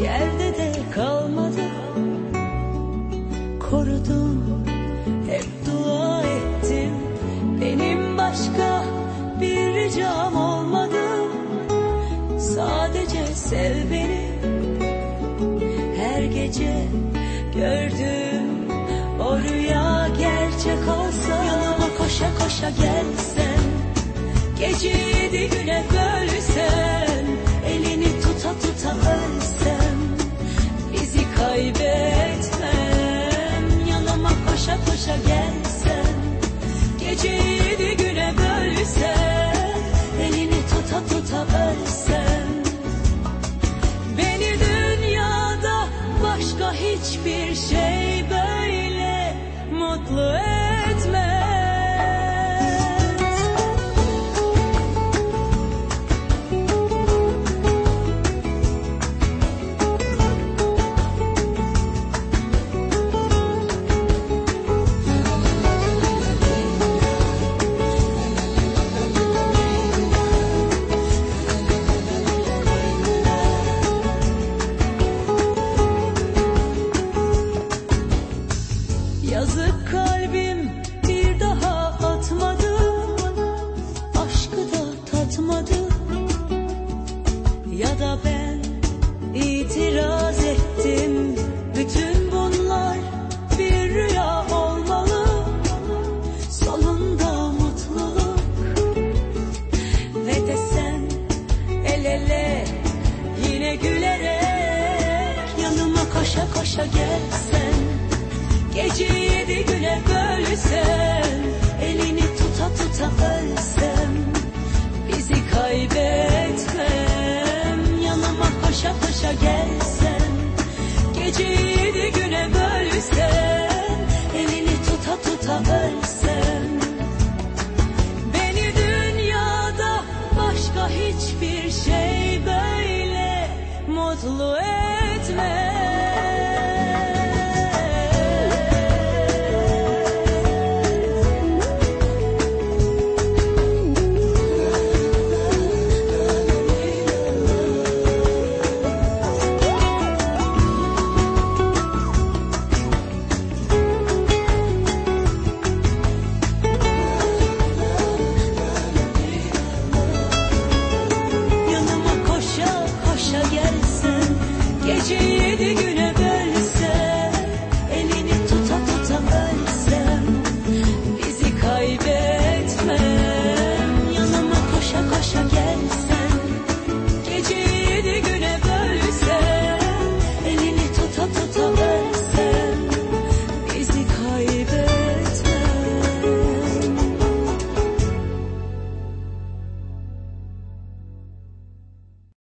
yerde de kalmadı. Korudum, hep dua ettim. Benim başka bir ricam olmadı. Sadece sev beni. Her gece gördüğüm o rüya gerçek olsa, yanıma koşa koşa gelsen, gece 7 güne bölsen, elini tuta tuta ölsem, bizi kaybetmem. Yanıma koşa koşa gelsen, gece 7 güne bölsen, elini tuta tuta ölsem, beni dünyada başka hiçbir şey böyle mutlu etmez. Yazık kalbim bir daha atmadı, aşkı da tatmadı. Ya da ben itiraz ettim, bütün bunlar bir rüya olmalı. Sonunda mutluluk ve de sen el ele yine gülerek, yanıma koşa koşa gelsen, gece 7 güne bölsen, elini tuta tuta